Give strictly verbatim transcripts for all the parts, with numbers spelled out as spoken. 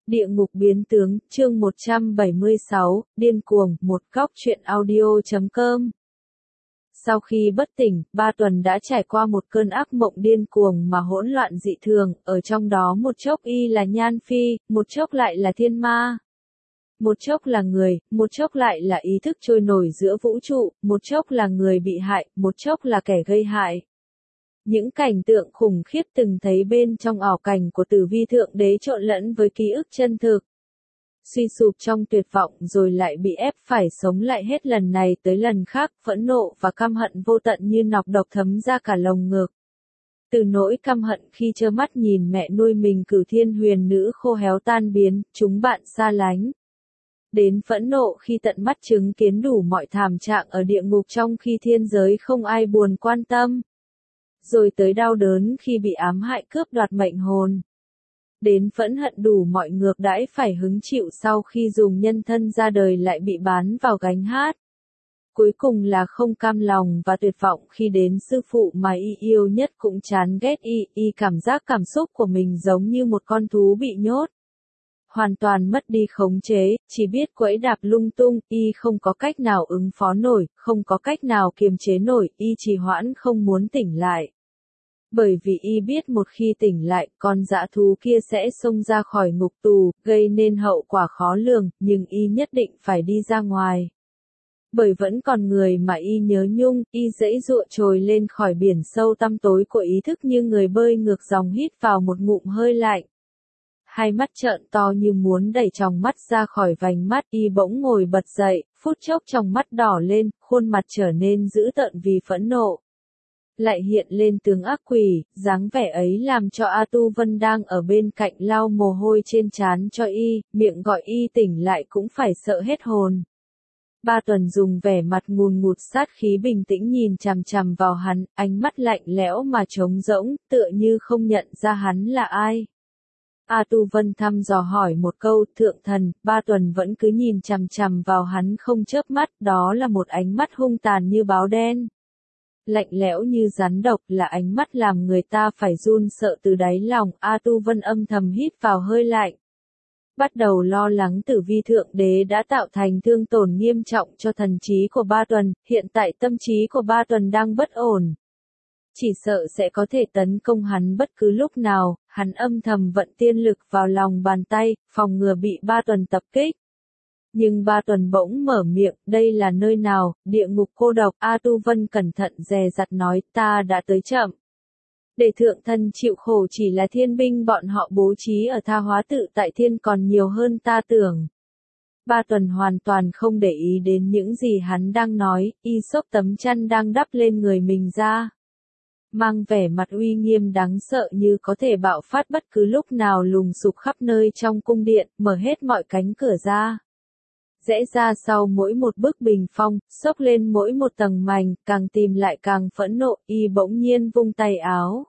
Địa ngục biến tướng, chương một trăm bảy mươi sáu, điên cuồng, một góc truyện audio.com. Sau khi bất tỉnh, Ba Tuần đã trải qua một cơn ác mộng điên cuồng mà hỗn loạn dị thường, ở trong đó một chốc y là Nhan Phi, một chốc lại là thiên ma. Một chốc là người, một chốc lại là ý thức trôi nổi giữa vũ trụ, một chốc là người bị hại, một chốc là kẻ gây hại. Những cảnh tượng khủng khiếp từng thấy bên trong ảo cảnh của Tử Vi Thượng Đế trộn lẫn với ký ức chân thực. Suy sụp trong tuyệt vọng rồi lại bị ép phải sống lại hết lần này tới lần khác, phẫn nộ và căm hận vô tận như nọc độc thấm ra cả lồng ngực. Từ nỗi căm hận khi trơ mắt nhìn mẹ nuôi mình Cửu Thiên Huyền Nữ khô héo tan biến, chúng bạn xa lánh. Đến phẫn nộ khi tận mắt chứng kiến đủ mọi thảm trạng ở địa ngục trong khi thiên giới không ai buồn quan tâm. Rồi tới đau đớn khi bị ám hại cướp đoạt mệnh hồn. Đến phẫn hận đủ mọi ngược đãi phải hứng chịu sau khi dùng nhân thân ra đời lại bị bán vào gánh hát. Cuối cùng là không cam lòng và tuyệt vọng khi đến sư phụ mà y yêu nhất cũng chán ghét y, y cảm giác cảm xúc của mình giống như một con thú bị nhốt. Hoàn toàn mất đi khống chế, chỉ biết quẫy đạp lung tung, y không có cách nào ứng phó nổi, không có cách nào kiềm chế nổi, y trì hoãn không muốn tỉnh lại. Bởi vì y biết một khi tỉnh lại, con dã thú kia sẽ xông ra khỏi ngục tù, gây nên hậu quả khó lường, nhưng y nhất định phải đi ra ngoài. Bởi vẫn còn người mà y nhớ nhung, y giãy giụa trồi lên khỏi biển sâu tăm tối của ý thức như người bơi ngược dòng hít vào một ngụm hơi lạnh. Hai mắt trợn to như muốn đẩy tròng mắt ra khỏi vành mắt, y bỗng ngồi bật dậy, phút chốc tròng mắt đỏ lên, khuôn mặt trở nên dữ tợn vì phẫn nộ. Lại hiện lên tướng ác quỷ, dáng vẻ ấy làm cho A Tu Vân đang ở bên cạnh lau mồ hôi trên trán cho y, miệng gọi y tỉnh lại cũng phải sợ hết hồn. Ba Tuần dùng vẻ mặt ngùn ngụt sát khí bình tĩnh nhìn chằm chằm vào hắn, ánh mắt lạnh lẽo mà trống rỗng, tựa như không nhận ra hắn là ai. A Tu Vân thăm dò hỏi một câu, thượng thần, Ba Tuần vẫn cứ nhìn chằm chằm vào hắn không chớp mắt, đó là một ánh mắt hung tàn như báo đen. Lạnh lẽo như rắn độc, là ánh mắt làm người ta phải run sợ từ đáy lòng. A Tu Vân âm thầm hít vào hơi lạnh. Bắt đầu lo lắng Tử Vi Thượng Đế đã tạo thành thương tổn nghiêm trọng cho thần trí của Ba Tuần, hiện tại tâm trí của Ba Tuần đang bất ổn. Chỉ sợ sẽ có thể tấn công hắn bất cứ lúc nào, hắn âm thầm vận tiên lực vào lòng bàn tay, phòng ngừa bị Ba Tuần tập kích. Nhưng Ba Tuần bỗng mở miệng, đây là nơi nào, địa ngục cô độc. A Tu Vân cẩn thận dè dặt nói, ta đã tới chậm. Để thượng thần chịu khổ chỉ là thiên binh bọn họ bố trí ở Tha Hóa Tự Tại Thiên còn nhiều hơn ta tưởng. Ba Tuần hoàn toàn không để ý đến những gì hắn đang nói, y xốc tấm chăn đang đắp lên người mình ra. Mang vẻ mặt uy nghiêm đáng sợ như có thể bạo phát bất cứ lúc nào lùng sục khắp nơi trong cung điện, mở hết mọi cánh cửa ra. Rẽ ra sau mỗi một bức bình phong, xốc lên mỗi một tầng mành, càng tìm lại càng phẫn nộ, y bỗng nhiên vung tay áo.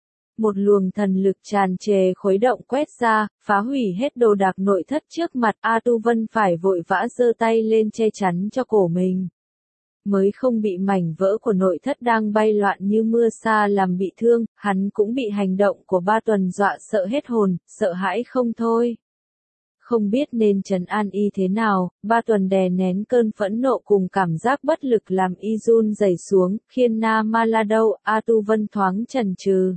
Một luồng thần lực tràn trề khuấy động quét ra, phá hủy hết đồ đạc nội thất trước mặt. A Tu Vân phải vội vã giơ tay lên che chắn cho cổ mình. Mới không bị mảnh vỡ của nội thất đang bay loạn như mưa sa làm bị thương, hắn cũng bị hành động của Ba Tuần dọa sợ hết hồn, sợ hãi không thôi. Không biết nên trấn an y thế nào, Ba Tuần đè nén cơn phẫn nộ cùng cảm giác bất lực làm y run rẩy xuống, khiên na ma la đâu. A Tu Vân thoáng chần chừ.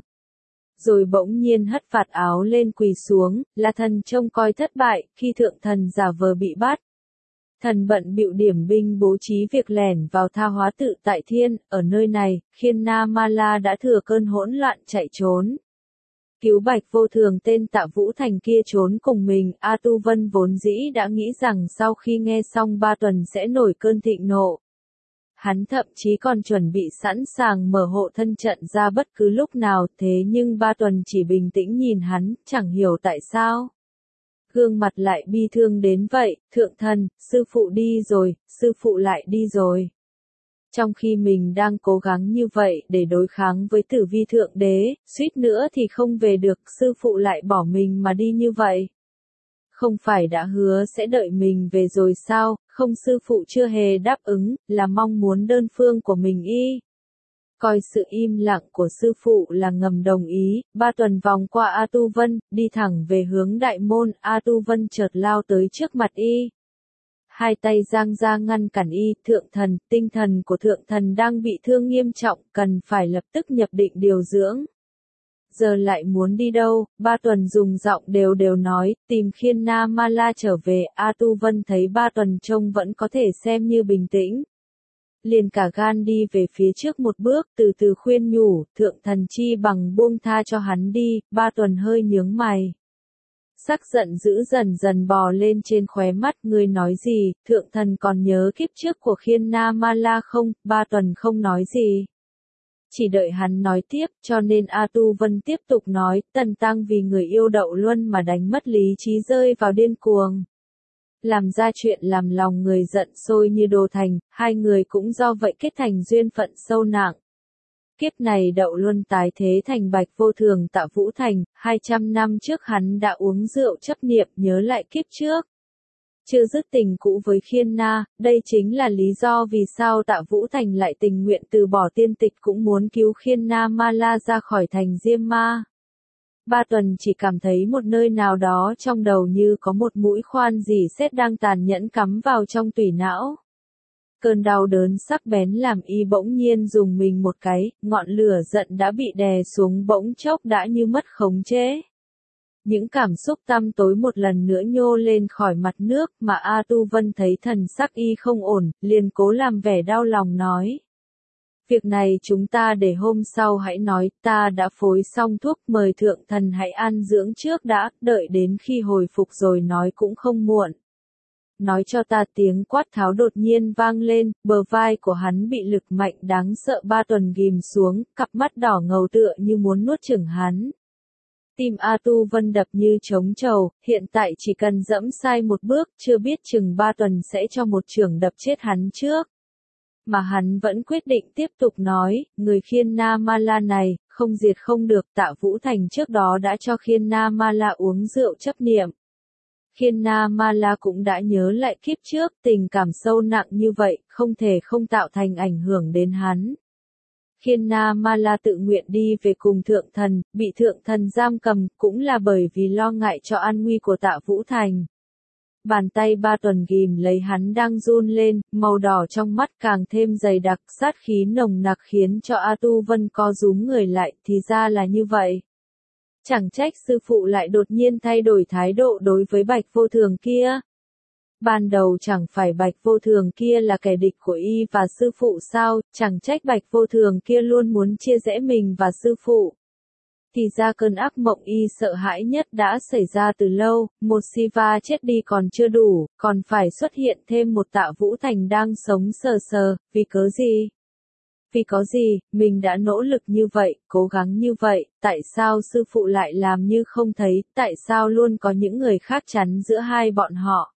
Rồi bỗng nhiên hất vạt áo lên quỳ xuống, là thần trông coi thất bại, khi thượng thần giả vờ bị bắt. Thần bận bịu điểm binh bố trí việc lẻn vào Tha Hóa Tự Tại Thiên, ở nơi này, khiên na ma la đã thừa cơn hỗn loạn chạy trốn. Cứu Bạch Vô Thường tên Tạ Vũ Thành kia trốn cùng mình. A Tu Vân vốn dĩ đã nghĩ rằng sau khi nghe xong Ba Tuần sẽ nổi cơn thịnh nộ. Hắn thậm chí còn chuẩn bị sẵn sàng mở hộ thân trận ra bất cứ lúc nào, thế nhưng Ba Tuần chỉ bình tĩnh nhìn hắn, chẳng hiểu tại sao. Gương mặt lại bi thương đến vậy, thượng thần, sư phụ đi rồi, sư phụ lại đi rồi. Trong khi mình đang cố gắng như vậy để đối kháng với Tử Vi Thượng Đế, suýt nữa thì không về được, sư phụ lại bỏ mình mà đi như vậy. Không phải đã hứa sẽ đợi mình về rồi sao, không sư phụ chưa hề đáp ứng, là mong muốn đơn phương của mình y. Coi sự im lặng của sư phụ là ngầm đồng ý, ba tuần vòng qua A Tu Vân, đi thẳng về hướng đại môn, A Tu Vân chợt lao tới trước mặt y. Hai tay giang ra ngăn cản y, thượng thần, tinh thần của thượng thần đang bị thương nghiêm trọng, cần phải lập tức nhập định điều dưỡng. Giờ lại muốn đi đâu? Ba tuần dùng giọng đều đều nói, tìm Khiên Na Ma La trở về, A Tu Vân thấy ba tuần trông vẫn có thể xem như bình tĩnh. Liền cả gan đi về phía trước một bước, từ từ khuyên nhủ, thượng thần chi bằng buông tha cho hắn đi, ba tuần hơi nhướng mày. Sắc giận dữ dần dần bò lên trên khóe mắt, ngươi nói gì, thượng thần còn nhớ kiếp trước của Khiên Na Ma La không, ba tuần không nói gì. Chỉ đợi hắn nói tiếp, cho nên A Tu Vân tiếp tục nói, Tần Tăng vì người yêu Đậu Luân mà đánh mất lý trí rơi vào điên cuồng. Làm ra chuyện làm lòng người giận sôi như đồ thành, hai người cũng do vậy kết thành duyên phận sâu nặng. Kiếp này Đậu Luân tái thế thành Bạch Vô Thường Tạ Vũ Thành, hai trăm năm trước hắn đã uống rượu chấp niệm nhớ lại kiếp trước. Chưa dứt tình cũ với Khiên Na, đây chính là lý do vì sao Tạ Vũ Thành lại tình nguyện từ bỏ tiên tịch cũng muốn cứu Khiên Na Ma La ra khỏi thành Diêm Ma. Ba tuần chỉ cảm thấy một nơi nào đó trong đầu như có một mũi khoan dỉ sét đang tàn nhẫn cắm vào trong tủy não. Cơn đau đớn sắc bén làm y bỗng nhiên dùng mình một cái, ngọn lửa giận đã bị đè xuống bỗng chốc đã như mất khống chế. Những cảm xúc tăm tối một lần nữa nhô lên khỏi mặt nước mà A Tu Vân thấy thần sắc y không ổn, liền cố làm vẻ đau lòng nói. Việc này chúng ta để hôm sau hãy nói, ta đã phối xong thuốc mời thượng thần hãy ăn dưỡng trước đã, đợi đến khi hồi phục rồi nói cũng không muộn. Nói cho ta tiếng quát tháo đột nhiên vang lên, bờ vai của hắn bị lực mạnh đáng sợ ba tuần ghim xuống, cặp mắt đỏ ngầu tựa như muốn nuốt chửng hắn. Tim A Tu Vân đập như trống trầu, hiện tại chỉ cần dẫm sai một bước, chưa biết chừng ba tuần sẽ cho một chưởng đập chết hắn trước. Mà hắn vẫn quyết định tiếp tục nói, người Khiên Na Ma La này, không diệt không được, Tạ Vũ Thành trước đó đã cho Khiên Na Ma La uống rượu chấp niệm. Khiên Na Ma La cũng đã nhớ lại kiếp trước, tình cảm sâu nặng như vậy, không thể không tạo thành ảnh hưởng đến hắn. Khiên Na Ma La tự nguyện đi về cùng thượng thần, bị thượng thần giam cầm, cũng là bởi vì lo ngại cho an nguy của Tạ Vũ Thành. Bàn tay ba tuần ghim lấy hắn đang run lên, màu đỏ trong mắt càng thêm dày đặc, sát khí nồng nặc khiến cho A Tu Vân co rúm người lại, thì ra là như vậy. Chẳng trách sư phụ lại đột nhiên thay đổi thái độ đối với Bạch Vô Thường kia. Ban đầu chẳng phải Bạch Vô Thường kia là kẻ địch của y và sư phụ sao, chẳng trách Bạch Vô Thường kia luôn muốn chia rẽ mình và sư phụ. Thì ra cơn ác mộng y sợ hãi nhất đã xảy ra từ lâu, một Siva chết đi còn chưa đủ, còn phải xuất hiện thêm một Tạ Vũ Thành đang sống sờ sờ, vì cớ gì? Vì có gì, mình đã nỗ lực như vậy, cố gắng như vậy, tại sao sư phụ lại làm như không thấy, tại sao luôn có những người khác chắn giữa hai bọn họ?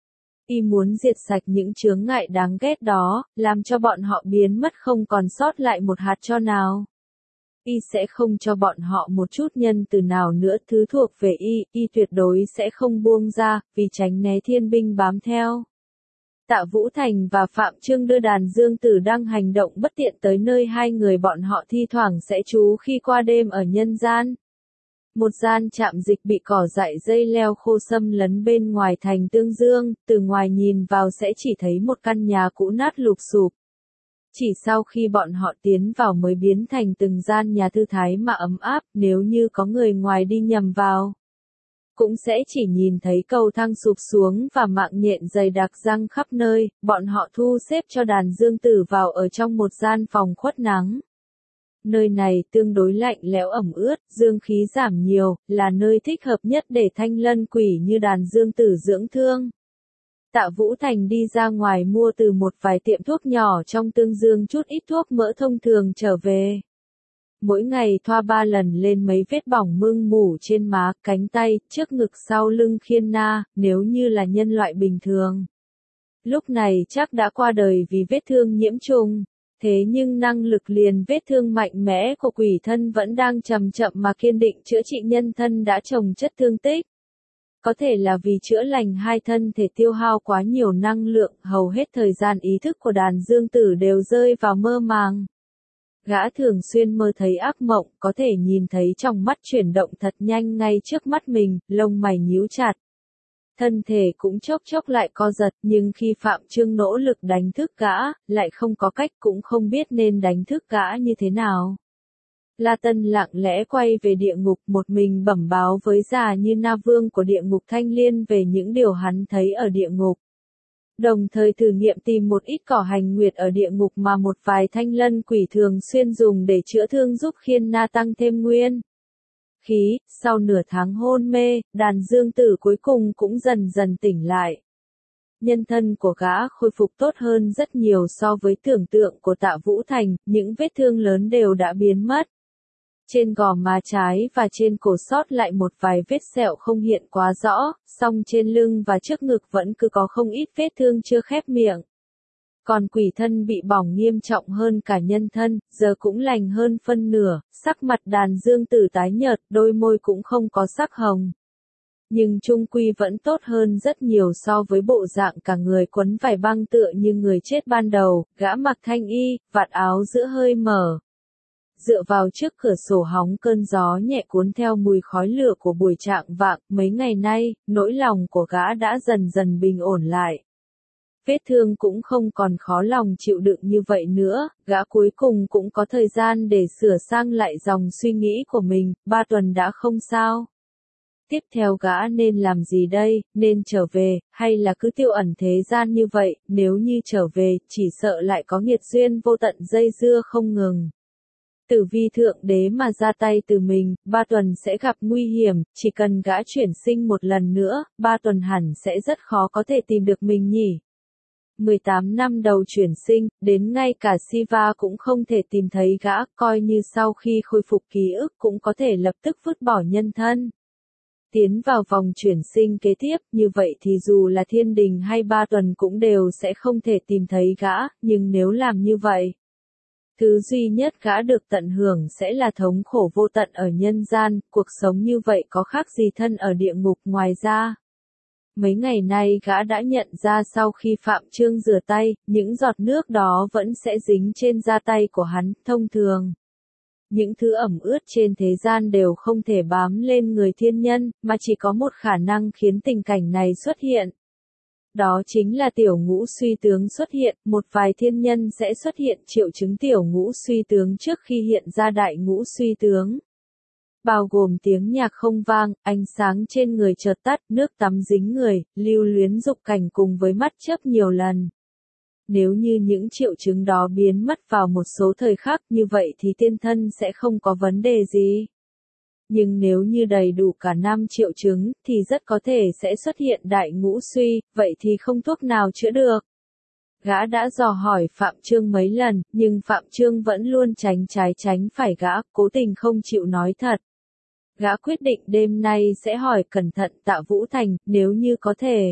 Y muốn diệt sạch những chướng ngại đáng ghét đó, làm cho bọn họ biến mất không còn sót lại một hạt tro nào. Y sẽ không cho bọn họ một chút nhân từ nào nữa, thứ thuộc về y, y tuyệt đối sẽ không buông ra, vì tránh né thiên binh bám theo. Tạ Vũ Thành và Phạm Trương đưa đàn dương tử đang hành động bất tiện tới nơi hai người bọn họ thi thoảng sẽ trú khi qua đêm ở nhân gian. Một gian trạm dịch bị cỏ dại dây leo khô xâm lấn bên ngoài thành Tương Dương, từ ngoài nhìn vào sẽ chỉ thấy một căn nhà cũ nát lụp xụp. Chỉ sau khi bọn họ tiến vào mới biến thành từng gian nhà thư thái mà ấm áp, nếu như có người ngoài đi nhầm vào. Cũng sẽ chỉ nhìn thấy cầu thang sụp xuống và mạng nhện dày đặc răng khắp nơi, bọn họ thu xếp cho đàn dương tử vào ở trong một gian phòng khuất nắng. Nơi này tương đối lạnh lẽo ẩm ướt, dương khí giảm nhiều, là nơi thích hợp nhất để thanh lân quỷ như đàn dương tử dưỡng thương. Tạ Vũ Thành đi ra ngoài mua từ một vài tiệm thuốc nhỏ trong Tương Dương chút ít thuốc mỡ thông thường trở về. Mỗi ngày thoa ba lần lên mấy vết bỏng mưng mủ trên má, cánh tay, trước ngực sau lưng Khiên Na, nếu như là nhân loại bình thường. Lúc này chắc đã qua đời vì vết thương nhiễm trùng. Thế nhưng năng lực liền vết thương mạnh mẽ của quỷ thân vẫn đang chậm chậm mà kiên định chữa trị nhân thân đã chồng chất thương tích. Có thể là vì chữa lành hai thân thể tiêu hao quá nhiều năng lượng, hầu hết thời gian ý thức của đàn dương tử đều rơi vào mơ màng. Gã thường xuyên mơ thấy ác mộng, có thể nhìn thấy trong mắt chuyển động thật nhanh ngay trước mắt mình, lông mày nhíu chặt. Thân thể cũng chốc chốc lại co giật, nhưng khi Phạm Chương nỗ lực đánh thức gã, lại không có cách, cũng không biết nên đánh thức gã như thế nào. La Tân lặng lẽ quay về địa ngục, một mình bẩm báo với già như Na Vương của địa ngục Thanh Liên về những điều hắn thấy ở địa ngục. Đồng thời thử nghiệm tìm một ít cỏ hành nguyệt ở địa ngục mà một vài thanh lân quỷ thường xuyên dùng để chữa thương giúp Khiên Na tăng thêm nguyên khí. Sau nửa tháng hôn mê, đàn dương tử cuối cùng cũng dần dần tỉnh lại. Nhân thân của gã khôi phục tốt hơn rất nhiều so với tưởng tượng của Tạ Vũ Thành, những vết thương lớn đều đã biến mất. Trên gò má trái và trên cổ sót lại một vài vết sẹo không hiện quá rõ, song trên lưng và trước ngực vẫn cứ có không ít vết thương chưa khép miệng. Còn quỷ thân bị bỏng nghiêm trọng hơn cả nhân thân, giờ cũng lành hơn phân nửa, sắc mặt đàn dương tử tái nhợt, đôi môi cũng không có sắc hồng. Nhưng chung quy vẫn tốt hơn rất nhiều so với bộ dạng cả người quấn vải băng tựa như người chết ban đầu. Gã mặc thanh y, vạt áo giữa hơi mở. Dựa vào trước cửa sổ hóng cơn gió nhẹ cuốn theo mùi khói lửa của buổi trạng vạng. Mấy ngày nay, nỗi lòng của gã đã dần dần bình ổn lại. Vết thương cũng không còn khó lòng chịu đựng như vậy nữa, gã cuối cùng cũng có thời gian để sửa sang lại dòng suy nghĩ của mình. Ba tuần đã không sao. Tiếp theo gã nên làm gì đây, nên trở về, hay là cứ tiêu ẩn thế gian như vậy? Nếu như trở về, chỉ sợ lại có nghiệt duyên vô tận dây dưa không ngừng. Tử Vi thượng đế mà ra tay từ mình, ba tuần sẽ gặp nguy hiểm, chỉ cần gã chuyển sinh một lần nữa, ba tuần hẳn sẽ rất khó có thể tìm được mình nhỉ. mười tám năm đầu chuyển sinh, đến ngay cả Siva cũng không thể tìm thấy gã, coi như sau khi khôi phục ký ức cũng có thể lập tức vứt bỏ nhân thân. Tiến vào vòng chuyển sinh kế tiếp, như vậy thì dù là thiên đình hay ba tuần cũng đều sẽ không thể tìm thấy gã, nhưng nếu làm như vậy, thứ duy nhất gã được tận hưởng sẽ là thống khổ vô tận ở nhân gian, cuộc sống như vậy có khác gì thân ở địa ngục. Ngoài ra, mấy ngày nay gã đã nhận ra sau khi Phạm Chương rửa tay, những giọt nước đó vẫn sẽ dính trên da tay của hắn. Thông thường, những thứ ẩm ướt trên thế gian đều không thể bám lên người thiên nhân, mà chỉ có một khả năng khiến tình cảnh này xuất hiện. Đó chính là tiểu ngũ suy tướng xuất hiện, một vài thiên nhân sẽ xuất hiện triệu chứng tiểu ngũ suy tướng trước khi hiện ra đại ngũ suy tướng. Bao gồm tiếng nhạc không vang, ánh sáng trên người chợt tắt, nước tắm dính người, lưu luyến dục cảnh cùng với mắt chớp nhiều lần. Nếu như những triệu chứng đó biến mất vào một số thời khắc như vậy thì tiên thân sẽ không có vấn đề gì. Nhưng nếu như đầy đủ cả năm triệu chứng thì rất có thể sẽ xuất hiện đại ngũ suy, vậy thì không thuốc nào chữa được. Gã đã dò hỏi Phạm Chương mấy lần, nhưng Phạm Chương vẫn luôn tránh trái tránh phải gã, cố tình không chịu nói thật. Gã quyết định đêm nay sẽ hỏi cẩn thận Tạ Vũ Thành, nếu như có thể.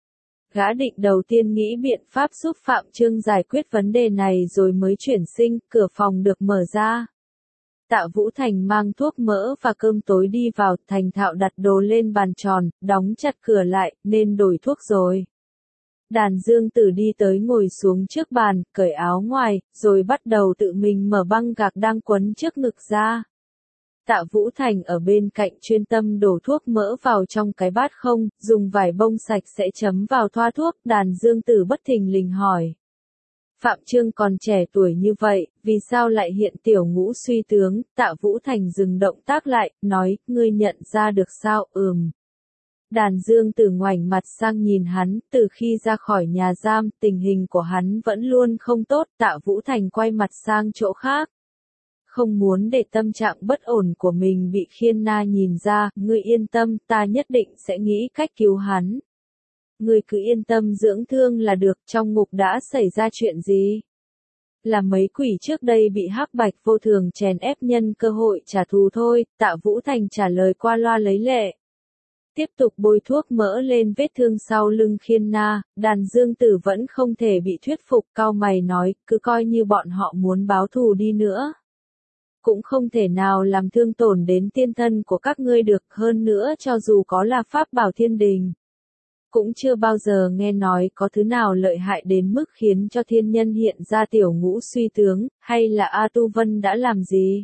Gã định đầu tiên nghĩ biện pháp giúp Phạm Chương giải quyết vấn đề này rồi mới chuyển sinh. Cửa phòng được mở ra. Tạ Vũ Thành mang thuốc mỡ và cơm tối đi vào, thành thạo đặt đồ lên bàn tròn, đóng chặt cửa lại, nên đổi thuốc rồi. Đàn dương tử đi tới ngồi xuống trước bàn, cởi áo ngoài, rồi bắt đầu tự mình mở băng gạc đang quấn trước ngực ra. Tạ Vũ Thành ở bên cạnh chuyên tâm đổ thuốc mỡ vào trong cái bát không, dùng vải bông sạch sẽ chấm vào thoa thuốc. Đàn dương tử bất thình lình hỏi. Phạm Chương còn trẻ tuổi như vậy, vì sao lại hiện tiểu ngũ suy tướng? Tạ Vũ Thành dừng động tác lại, nói, ngươi nhận ra được sao? Ừm. Đàn dương tử ngoảnh mặt sang nhìn hắn, từ khi ra khỏi nhà giam, tình hình của hắn vẫn luôn không tốt. Tạ Vũ Thành quay mặt sang chỗ khác. Không muốn để tâm trạng bất ổn của mình bị Khiên Na nhìn ra, ngươi yên tâm, ta nhất định sẽ nghĩ cách cứu hắn. Ngươi cứ yên tâm dưỡng thương là được. Trong ngục đã xảy ra chuyện gì? Là mấy quỷ trước đây bị Hắc Bạch vô thường chèn ép nhân cơ hội trả thù thôi. Tạ Vũ Thành trả lời qua loa lấy lệ. Tiếp tục bôi thuốc mỡ lên vết thương sau lưng Khiên Na. Đàn dương tử vẫn không thể bị thuyết phục, cau mày nói, cứ coi như bọn họ muốn báo thù đi nữa, cũng không thể nào làm thương tổn đến tiên thân của các ngươi được. Hơn nữa cho dù có là pháp bảo thiên đình, cũng chưa bao giờ nghe nói có thứ nào lợi hại đến mức khiến cho thiên nhân hiện ra tiểu ngũ suy tướng, hay là A Tu Vân đã làm gì?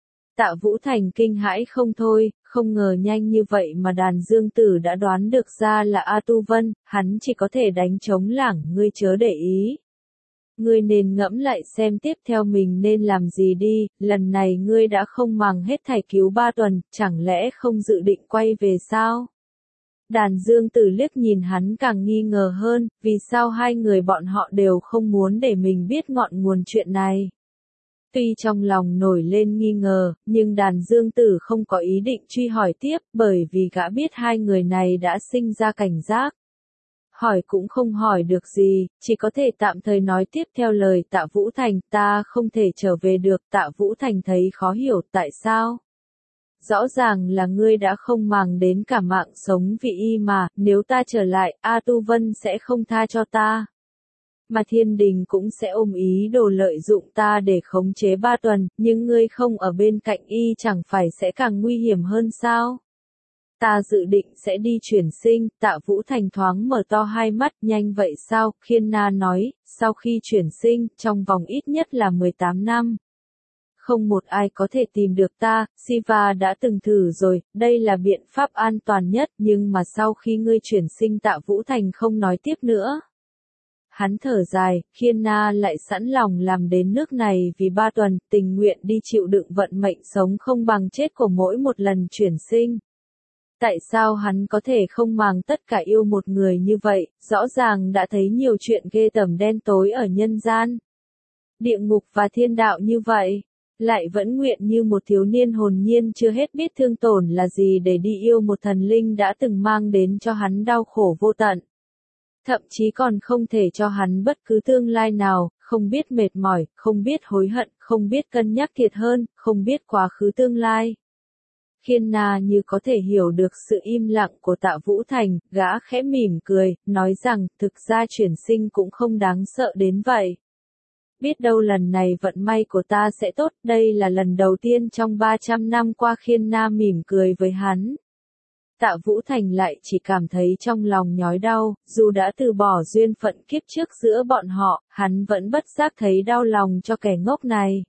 Tạ Vũ Thành kinh hãi không thôi, không ngờ nhanh như vậy mà đàn dương tử đã đoán được ra là A Tu Vân, hắn chỉ có thể đánh trống lảng, ngươi chớ để ý. Ngươi nên ngẫm lại xem tiếp theo mình nên làm gì đi, lần này ngươi đã không màng hết thảy cứu ba tuần, chẳng lẽ không dự định quay về sao? Đàn dương tử liếc nhìn hắn càng nghi ngờ hơn, vì sao hai người bọn họ đều không muốn để mình biết ngọn nguồn chuyện này. Tuy trong lòng nổi lên nghi ngờ, nhưng đàn dương tử không có ý định truy hỏi tiếp, bởi vì gã biết hai người này đã sinh ra cảnh giác. Hỏi cũng không hỏi được gì, chỉ có thể tạm thời nói tiếp theo lời Tạ Vũ Thành, ta không thể trở về được. Tạ Vũ Thành thấy khó hiểu tại sao. Rõ ràng là ngươi đã không màng đến cả mạng sống vì y mà, nếu ta trở lại, A Tu Vân sẽ không tha cho ta. Mà thiên đình cũng sẽ ôm ý đồ lợi dụng ta để khống chế ba tuần, nhưng ngươi không ở bên cạnh y chẳng phải sẽ càng nguy hiểm hơn sao? Ta dự định sẽ đi chuyển sinh. Tạ Vũ Thành thoáng mở to hai mắt, nhanh vậy sao? Khiên Na nói, sau khi chuyển sinh, trong vòng ít nhất là mười tám năm. Không một ai có thể tìm được ta, Siva đã từng thử rồi, đây là biện pháp an toàn nhất, nhưng mà sau khi ngươi chuyển sinh Tạ Vũ Thành không nói tiếp nữa. Hắn thở dài, Khiên Na lại sẵn lòng làm đến nước này vì ba tuần, tình nguyện đi chịu đựng vận mệnh sống không bằng chết của mỗi một lần chuyển sinh. Tại sao hắn có thể không màng tất cả yêu một người như vậy, rõ ràng đã thấy nhiều chuyện ghê tởm đen tối ở nhân gian. Địa ngục và thiên đạo như vậy, lại vẫn nguyện như một thiếu niên hồn nhiên chưa hết biết thương tổn là gì để đi yêu một thần linh đã từng mang đến cho hắn đau khổ vô tận. Thậm chí còn không thể cho hắn bất cứ tương lai nào, không biết mệt mỏi, không biết hối hận, không biết cân nhắc thiệt hơn, không biết quá khứ tương lai. Khiên Na như có thể hiểu được sự im lặng của Tạ Vũ Thành, gã khẽ mỉm cười, nói rằng, thực ra chuyển sinh cũng không đáng sợ đến vậy. Biết đâu lần này vận may của ta sẽ tốt, đây là lần đầu tiên trong ba trăm năm qua. Khiên Na mỉm cười với hắn. Tạ Vũ Thành lại chỉ cảm thấy trong lòng nhói đau, dù đã từ bỏ duyên phận kiếp trước giữa bọn họ, hắn vẫn bất giác thấy đau lòng cho kẻ ngốc này.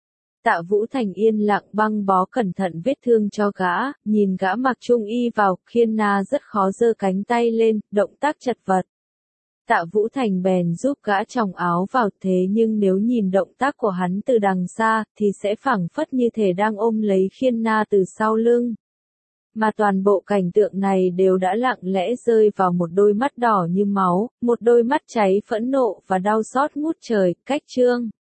Tạ Vũ Thành yên lặng băng bó cẩn thận vết thương cho gã, nhìn gã mặc trung y vào, Khiên Na rất khó giơ cánh tay lên, động tác chật vật. Tạ Vũ Thành bèn giúp gã chồng áo vào, thế nhưng nếu nhìn động tác của hắn từ đằng xa, thì sẽ phảng phất như thể đang ôm lấy Khiên Na từ sau lưng. Mà toàn bộ cảnh tượng này đều đã lặng lẽ rơi vào một đôi mắt đỏ như máu, một đôi mắt cháy phẫn nộ và đau xót ngút trời. Cách chương